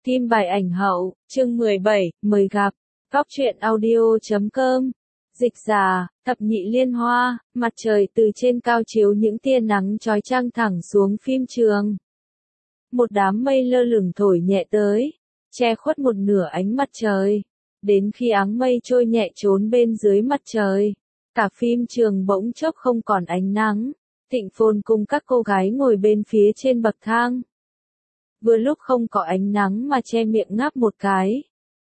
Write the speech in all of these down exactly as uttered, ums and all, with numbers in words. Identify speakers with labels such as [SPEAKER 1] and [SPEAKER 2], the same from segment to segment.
[SPEAKER 1] Kim bài ảnh hậu, chương mười bảy, mời gặp, góc truyện audio chấm com. Dịch giả, thập nhị liên hoa, mặt trời từ trên cao chiếu những tia nắng chói chang thẳng xuống phim trường. Một đám mây lơ lửng thổi nhẹ tới, che khuất một nửa ánh mặt trời. Đến khi áng mây trôi nhẹ trốn bên dưới mặt trời, cả phim trường bỗng chốc không còn ánh nắng. Thịnh Phồn cùng các cô gái ngồi bên phía trên bậc thang. Vừa lúc không có ánh nắng mà che miệng ngáp một cái.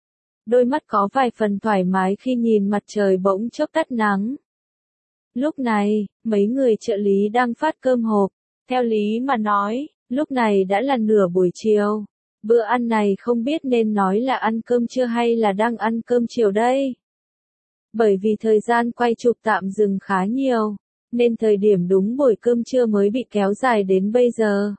[SPEAKER 1] Đôi mắt có vài phần thoải mái khi nhìn mặt trời bỗng chốc tắt nắng. Lúc này, mấy người trợ lý đang phát cơm hộp. Theo lý mà nói, lúc này đã là nửa buổi chiều. Bữa ăn này không biết nên nói là ăn cơm trưa hay là đang ăn cơm chiều đây. Bởi vì thời gian quay chụp tạm dừng khá nhiều, nên thời điểm đúng buổi cơm trưa mới bị kéo dài đến bây giờ.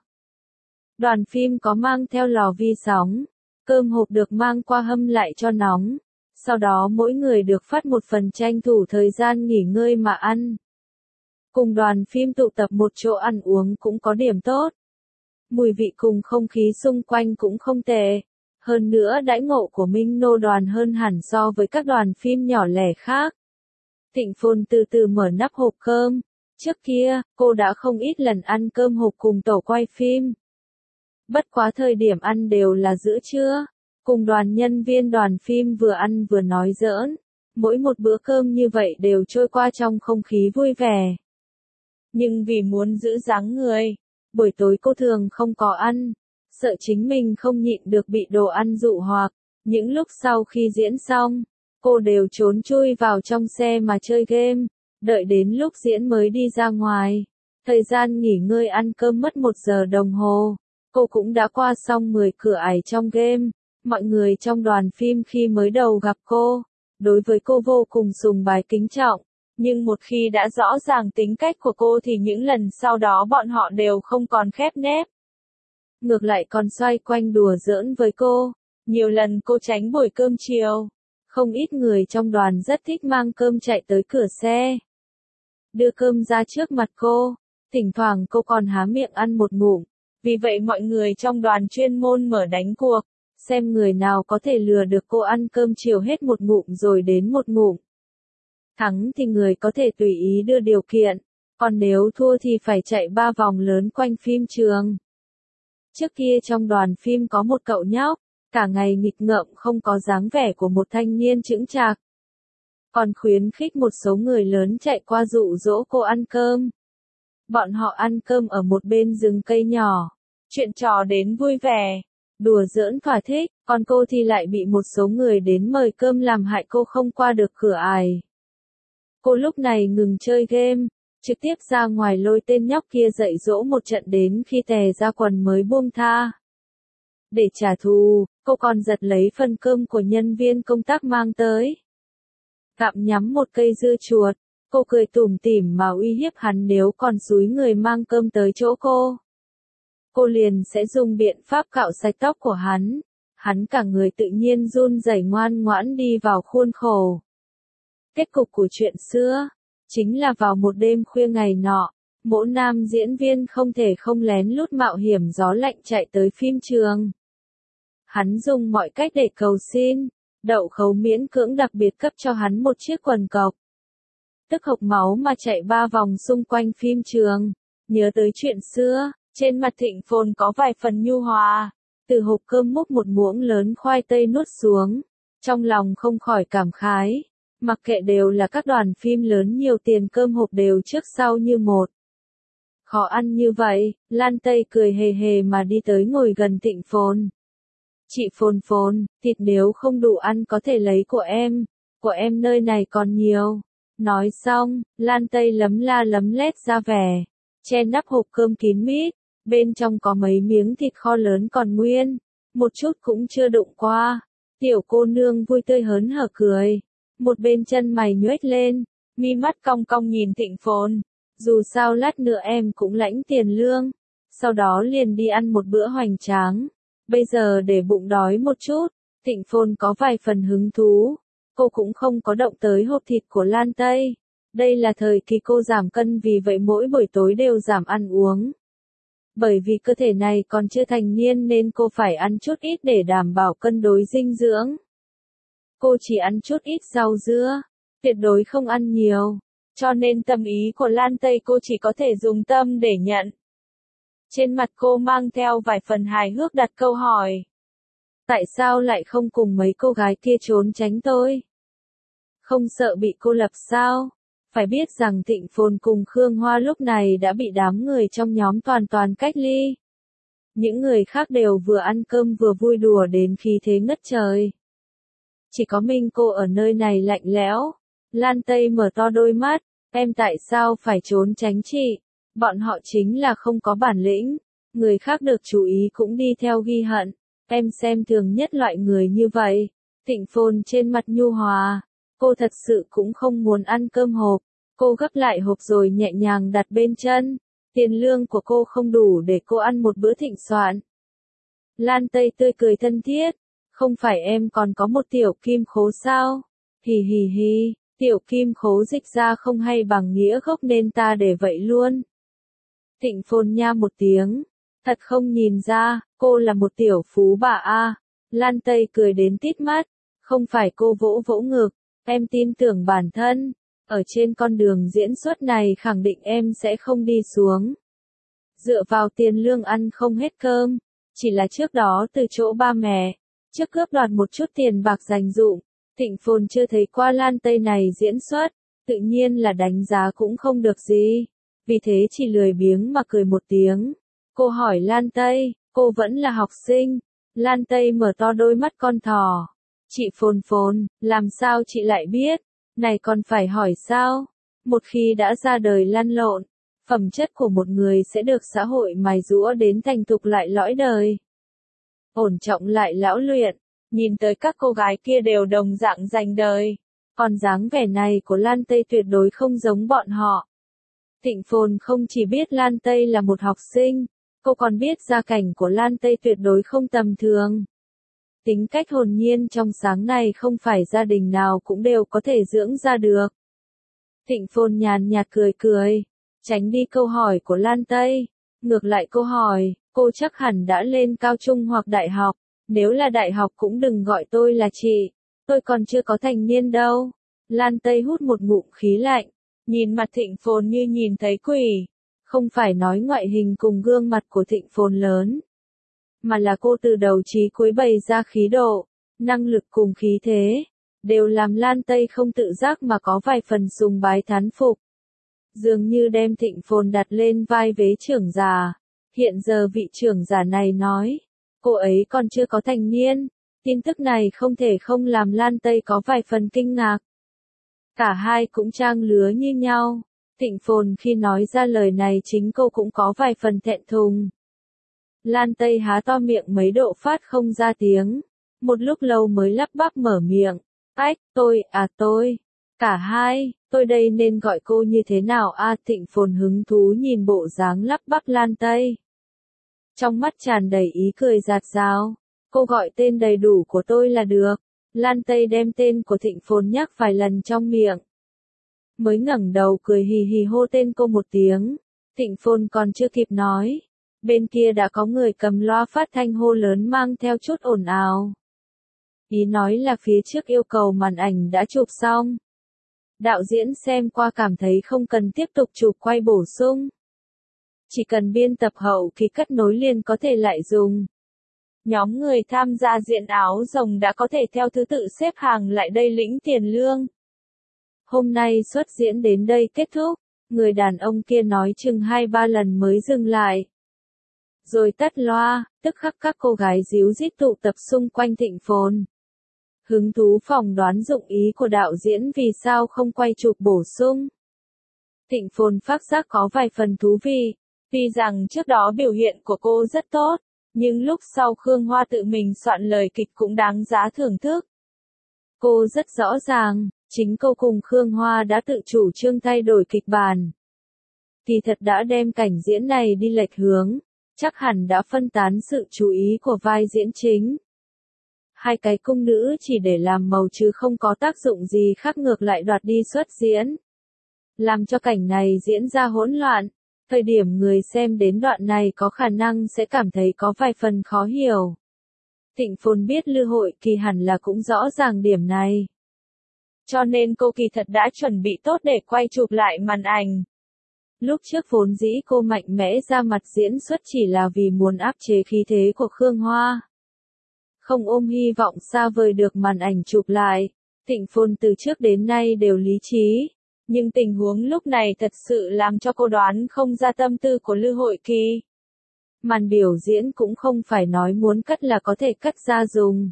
[SPEAKER 1] Đoàn phim có mang theo lò vi sóng, cơm hộp được mang qua hâm lại cho nóng, sau đó mỗi người được phát một phần tranh thủ thời gian nghỉ ngơi mà ăn. Cùng đoàn phim tụ tập một chỗ ăn uống cũng có điểm tốt. Mùi vị cùng không khí xung quanh cũng không tệ. Hơn nữa đãi ngộ của Minh Nô đoàn hơn hẳn so với các đoàn phim nhỏ lẻ khác. Thịnh Phồn từ từ mở nắp hộp cơm. Trước kia, cô đã không ít lần ăn cơm hộp cùng tổ quay phim. Bất quá thời điểm ăn đều là giữa trưa, cùng đoàn nhân viên đoàn phim vừa ăn vừa nói giỡn. Mỗi một bữa cơm như vậy đều trôi qua trong không khí vui vẻ. Nhưng vì muốn giữ dáng người, buổi tối cô thường không có ăn, sợ chính mình không nhịn được bị đồ ăn dụ hoặc. Những lúc sau khi diễn xong, cô đều trốn chui vào trong xe mà chơi game, đợi đến lúc diễn mới đi ra ngoài. Thời gian nghỉ ngơi ăn cơm mất một giờ đồng hồ. Cô cũng đã qua xong mười cửa ải trong game. Mọi người trong đoàn phim khi mới đầu gặp cô, đối với cô vô cùng sùng bái kính trọng. Nhưng một khi đã rõ ràng tính cách của cô thì những lần sau đó bọn họ đều không còn khép nép. Ngược lại còn xoay quanh đùa giỡn với cô. Nhiều lần cô tránh buổi cơm chiều. Không ít người trong đoàn rất thích mang cơm chạy tới cửa xe, đưa cơm ra trước mặt cô. Thỉnh thoảng cô còn há miệng ăn một ngụm. Vì vậy mọi người trong đoàn chuyên môn mở đánh cuộc, xem người nào có thể lừa được cô ăn cơm chiều hết một ngụm rồi đến một ngụm. Thắng thì người có thể tùy ý đưa điều kiện, còn nếu thua thì phải chạy ba vòng lớn quanh phim trường. Trước kia trong đoàn phim có một cậu nhóc, cả ngày nghịch ngợm không có dáng vẻ của một thanh niên chững chạc. Còn khuyến khích một số người lớn chạy qua dụ dỗ cô ăn cơm. Bọn họ ăn cơm ở một bên rừng cây nhỏ, chuyện trò đến vui vẻ, đùa giỡn thỏa thích, còn cô thì lại bị một số người đến mời cơm làm hại cô không qua được cửa ải. Cô lúc này ngừng chơi game, trực tiếp ra ngoài lôi tên nhóc kia dạy dỗ một trận đến khi tè ra quần mới buông tha. Để trả thù, cô còn giật lấy phần cơm của nhân viên công tác mang tới. Gặm nhắm một cây dưa chuột. Cô cười tủm tỉm mà uy hiếp hắn nếu còn xúi người mang cơm tới chỗ cô. Cô liền sẽ dùng biện pháp cạo sạch tóc của hắn. Hắn cả người tự nhiên run rẩy ngoan ngoãn đi vào khuôn khổ. Kết cục của chuyện xưa, chính là vào một đêm khuya ngày nọ, mỗi nam diễn viên không thể không lén lút mạo hiểm gió lạnh chạy tới phim trường. Hắn dùng mọi cách để cầu xin, Đậu Khấu miễn cưỡng đặc biệt cấp cho hắn một chiếc quần cộc. Tức hộc máu mà chạy ba vòng xung quanh phim trường. Nhớ tới chuyện xưa, trên mặt Thịnh Phồn có vài phần nhu hòa. Từ hộp cơm múc một muỗng lớn khoai tây nuốt xuống. Trong lòng không khỏi cảm khái. Mặc kệ đều là các đoàn phim lớn nhiều tiền cơm hộp đều trước sau như một. Khó ăn như vậy, Lan Tây cười hề hề mà đi tới ngồi gần Thịnh Phồn. Chị Phồn Phồn, thịt nếu không đủ ăn có thể lấy của em. Của em nơi này còn nhiều. Nói xong, Lan Tây lấm la lấm lét ra vẻ, che nắp hộp cơm kín mít, bên trong có mấy miếng thịt kho lớn còn nguyên, một chút cũng chưa đụng qua. Tiểu cô nương vui tươi hớn hở cười, một bên chân mày nhoếch lên, mi mắt cong cong nhìn Thịnh Phồn, dù sao lát nữa em cũng lãnh tiền lương, sau đó liền đi ăn một bữa hoành tráng, bây giờ để bụng đói một chút. Thịnh Phồn có vài phần hứng thú. Cô cũng không có động tới hộp thịt của Lan Tây. Đây là thời kỳ cô giảm cân vì vậy mỗi buổi tối đều giảm ăn uống. Bởi vì cơ thể này còn chưa thành niên nên cô phải ăn chút ít để đảm bảo cân đối dinh dưỡng. Cô chỉ ăn chút ít rau dưa, tuyệt đối không ăn nhiều, cho nên tâm ý của Lan Tây cô chỉ có thể dùng tâm để nhận. Trên mặt cô mang theo vài phần hài hước đặt câu hỏi. Tại sao lại không cùng mấy cô gái kia trốn tránh tôi? Không sợ bị cô lập sao? Phải biết rằng Thịnh Phồn cùng Khương Hoa lúc này đã bị đám người trong nhóm toàn toàn cách ly. Những người khác đều vừa ăn cơm vừa vui đùa đến khí thế ngất trời. Chỉ có mình cô ở nơi này lạnh lẽo. Lan Tây mở to đôi mắt, em tại sao phải trốn tránh chị? Bọn họ chính là không có bản lĩnh, người khác được chú ý cũng đi theo ghi hận. Em xem thường nhất loại người như vậy. Thịnh Phồn trên mặt nhu hòa. Cô thật sự cũng không muốn ăn cơm hộp. Cô gấp lại hộp rồi nhẹ nhàng đặt bên chân. Tiền lương của cô không đủ để cô ăn một bữa thịnh soạn. Lan Tây tươi cười thân thiết. Không phải em còn có một tiểu kim khố sao? Hì hì hì, tiểu kim khố dịch ra không hay bằng nghĩa gốc nên ta để vậy luôn. Thịnh Phồn nha một tiếng. Thật không nhìn ra, cô là một tiểu phú bà a. Lan Tây cười đến tít mắt. Không phải cô vỗ vỗ ngực. Em tin tưởng bản thân. Ở trên con đường diễn xuất này khẳng định em sẽ không đi xuống. Dựa vào tiền lương ăn không hết cơm. Chỉ là trước đó từ chỗ ba mẹ. Trước cướp đoạt một chút tiền bạc dành dụm. Thịnh Phồn chưa thấy qua Lan Tây này diễn xuất. Tự nhiên là đánh giá cũng không được gì. Vì thế chỉ lười biếng mà cười một tiếng. Cô hỏi Lan Tây, cô vẫn là học sinh. Lan Tây mở to đôi mắt con thỏ. Chị Phồn Phồn, làm sao chị lại biết? Này còn phải hỏi sao? Một khi đã ra đời lăn lộn, phẩm chất của một người sẽ được xã hội mài giũa đến thành thục lại lõi đời. Ổn trọng lại lão luyện, nhìn tới các cô gái kia đều đồng dạng dành đời. Còn dáng vẻ này của Lan Tây tuyệt đối không giống bọn họ. Thịnh Phồn không chỉ biết Lan Tây là một học sinh, cô còn biết gia cảnh của Lan Tây tuyệt đối không tầm thường. Tính cách hồn nhiên trong sáng này không phải gia đình nào cũng đều có thể dưỡng ra được. Thịnh Phồn nhàn nhạt cười cười, tránh đi câu hỏi của Lan Tây. Ngược lại cô hỏi, cô chắc hẳn đã lên cao trung hoặc đại học, nếu là đại học cũng đừng gọi tôi là chị, tôi còn chưa có thành niên đâu. Lan Tây hút một ngụm khí lạnh, nhìn mặt Thịnh Phồn như nhìn thấy quỷ. Không phải nói ngoại hình cùng gương mặt của Thịnh Phồn lớn, mà là cô từ đầu chí cuối bày ra khí độ, năng lực cùng khí thế, đều làm Lan Tây không tự giác mà có vài phần sùng bái thán phục. Dường như đem Thịnh Phồn đặt lên vai vế trưởng giả. Hiện giờ vị trưởng giả này nói, cô ấy còn chưa có thành niên. Tin tức này không thể không làm Lan Tây có vài phần kinh ngạc. Cả hai cũng trang lứa như nhau. Thịnh Phồn khi nói ra lời này chính cô cũng có vài phần thẹn thùng. Lan Tây há to miệng mấy độ phát không ra tiếng. Một lúc lâu mới lắp bắp mở miệng. Ách, tôi, à tôi. Cả hai, tôi đây nên gọi cô như thế nào a? À, Thịnh Phồn hứng thú nhìn bộ dáng lắp bắp Lan Tây. Trong mắt tràn đầy ý cười rạt rào. Cô gọi tên đầy đủ của tôi là được. Lan Tây đem tên của Thịnh Phồn nhắc vài lần trong miệng. Mới ngẩng đầu cười hì hì hô tên cô một tiếng. Thịnh Phồn còn chưa kịp nói. Bên kia đã có người cầm loa phát thanh hô lớn mang theo chút ồn ào. Ý nói là phía trước yêu cầu màn ảnh đã chụp xong. Đạo diễn xem qua cảm thấy không cần tiếp tục chụp quay bổ sung. Chỉ cần biên tập hậu kỳ cắt nối liền có thể lại dùng. Nhóm người tham gia diện áo rồng đã có thể theo thứ tự xếp hàng lại đây lĩnh tiền lương. Hôm nay xuất diễn đến đây kết thúc, người đàn ông kia nói chừng hai ba lần mới dừng lại. Rồi tắt loa, tức khắc các cô gái díu dít tụ tập xung quanh Thịnh Phồn. Hứng thú phỏng đoán dụng ý của đạo diễn vì sao không quay chụp bổ sung. Thịnh Phồn phát giác có vài phần thú vị, vì rằng trước đó biểu hiện của cô rất tốt, nhưng lúc sau Khương Hoa tự mình soạn lời kịch cũng đáng giá thưởng thức. Cô rất rõ ràng, chính cô cùng Khương Hoa đã tự chủ trương thay đổi kịch bản. Kỳ thật đã đem cảnh diễn này đi lệch hướng, chắc hẳn đã phân tán sự chú ý của vai diễn chính. Hai cái cung nữ chỉ để làm màu chứ không có tác dụng gì khác, ngược lại đoạt đi xuất diễn. Làm cho cảnh này diễn ra hỗn loạn, Thời điểm người xem đến đoạn này có khả năng sẽ cảm thấy có vài phần khó hiểu. Thịnh Phồn biết Lư Hội Kỳ hẳn là cũng rõ ràng điểm này. Cho nên cô kỳ thật đã chuẩn bị tốt để quay chụp lại màn ảnh. Lúc trước vốn dĩ cô mạnh mẽ ra mặt diễn xuất chỉ là vì muốn áp chế khí thế của Khương Hoa. Không ôm hy vọng xa vời được màn ảnh chụp lại. Thịnh Phồn từ trước đến nay đều lý trí. Nhưng tình huống lúc này thật sự làm cho cô đoán không ra tâm tư của Lư Hội Kỳ. Màn biểu diễn cũng không phải nói muốn cắt là có thể cắt ra dùng.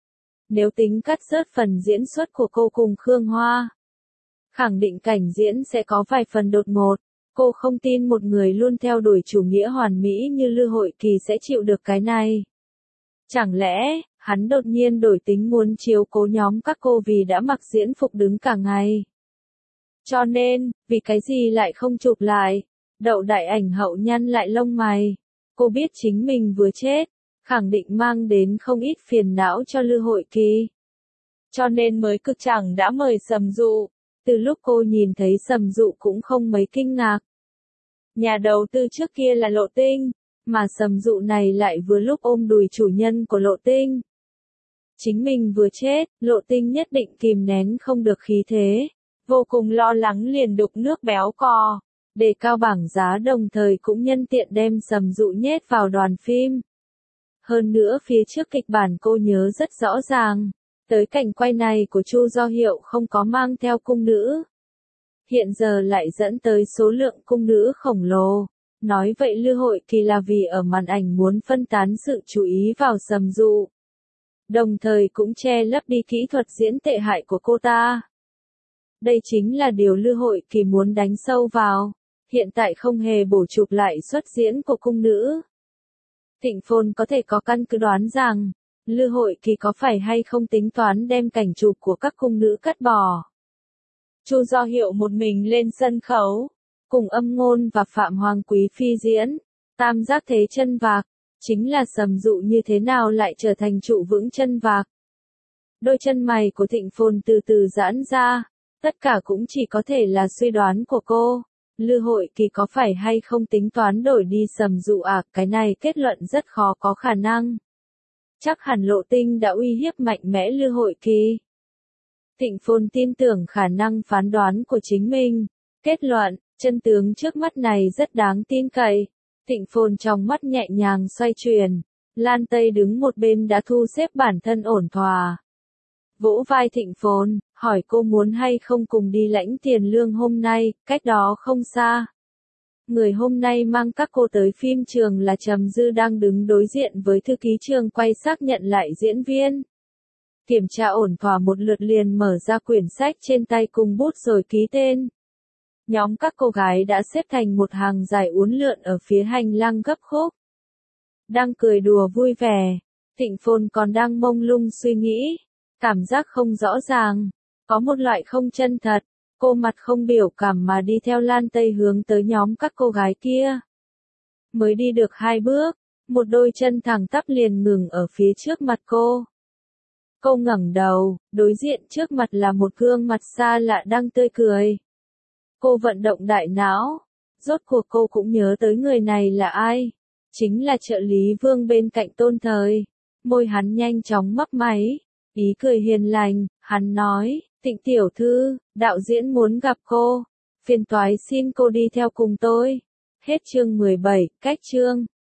[SPEAKER 1] Nếu tính cắt rớt phần diễn xuất của cô cùng Khương Hoa, khẳng định cảnh diễn sẽ có vài phần đột ngột. Cô không tin một người luôn theo đuổi chủ nghĩa hoàn mỹ như Lư Hội Kỳ sẽ chịu được cái này. Chẳng lẽ, hắn đột nhiên đổi tính muốn chiếu cố nhóm các cô vì đã mặc diễn phục đứng cả ngày. Cho nên, vì cái gì lại không chụp lại? Đậu đại ảnh hậu nhăn lại lông mày. Cô biết chính mình vừa chết, khẳng định mang đến không ít phiền não cho Lư Hội Kỳ. Cho nên mới cực chẳng đã mời Sầm Dụ. Từ lúc cô nhìn thấy Sầm Dụ cũng không mấy kinh ngạc. Nhà đầu tư trước kia là Lộ Tinh, mà Sầm Dụ này lại vừa lúc ôm đùi chủ nhân của Lộ Tinh. Chính mình vừa chết, Lộ Tinh nhất định kìm nén không được khí thế. Vô cùng lo lắng liền đục nước béo cò. Đề cao bảng giá đồng thời cũng nhân tiện đem Sầm Dụ nhét vào đoàn phim. Hơn nữa phía trước kịch bản cô nhớ rất rõ ràng. Tới cảnh quay này của Chu Do Hiệu không có mang theo cung nữ. Hiện giờ lại dẫn tới số lượng cung nữ khổng lồ. Nói vậy Lư Hội Kỳ là vì ở màn ảnh muốn phân tán sự chú ý vào Sầm Dụ. Đồng thời cũng che lấp đi kỹ thuật diễn tệ hại của cô ta. Đây chính là điều Lư Hội Kỳ muốn đánh sâu vào. Hiện tại không hề bổ chụp lại xuất diễn của cung nữ. Thịnh Phồn có thể có căn cứ đoán rằng, Lư Hội Kỳ có phải hay không tính toán đem cảnh chụp của các cung nữ cắt bỏ. Chu Do Hiệu một mình lên sân khấu, cùng Âm Ngôn và Phạm Hoàng Quý Phi diễn, tam giác thế chân vạc, chính là Sầm Dụ như thế nào lại trở thành trụ vững chân vạc. Đôi chân mày của Thịnh Phồn từ từ giãn ra, tất cả cũng chỉ có thể là suy đoán của cô. Lư Hội Kỳ có phải hay không tính toán đổi đi Sầm Dụ à, cái này kết luận rất khó có khả năng. Chắc hẳn Lộ Tinh đã uy hiếp mạnh mẽ Lư Hội Kỳ. Thịnh Phồn tin tưởng khả năng phán đoán của chính mình. Kết luận, chân tướng trước mắt này rất đáng tin cậy. Thịnh Phồn trong mắt nhẹ nhàng xoay chuyển. Lan Tây đứng một bên đã thu xếp bản thân ổn thỏa. Vỗ vai Thịnh Phồn, hỏi cô muốn hay không cùng đi lãnh tiền lương hôm nay, cách đó không xa. Người hôm nay mang các cô tới phim trường là Trầm Dư đang đứng đối diện với thư ký trường quay xác nhận lại diễn viên. Kiểm tra ổn thỏa một lượt liền mở ra quyển sách trên tay cùng bút rồi ký tên. Nhóm các cô gái đã xếp thành một hàng dài uốn lượn ở phía hành lang gấp khúc. Đang cười đùa vui vẻ, Thịnh Phồn còn đang mông lung suy nghĩ. Cảm giác không rõ ràng, có một loại không chân thật, cô mặt không biểu cảm mà đi theo Lan Tây hướng tới nhóm các cô gái kia. Mới đi được hai bước, một đôi chân thẳng tắp liền ngừng ở phía trước mặt cô. Cô ngẩng đầu, đối diện trước mặt là một gương mặt xa lạ đang tươi cười. Cô vận động đại não, rốt cuộc cô cũng nhớ tới người này là ai. Chính là trợ lý Vương bên cạnh Tôn Thời. Môi hắn nhanh chóng mấp máy. Ý cười hiền lành, hắn nói, Thịnh tiểu thư, đạo diễn muốn gặp cô. Phiền toái xin cô đi theo cùng tôi. Hết chương mười bảy, cách chương.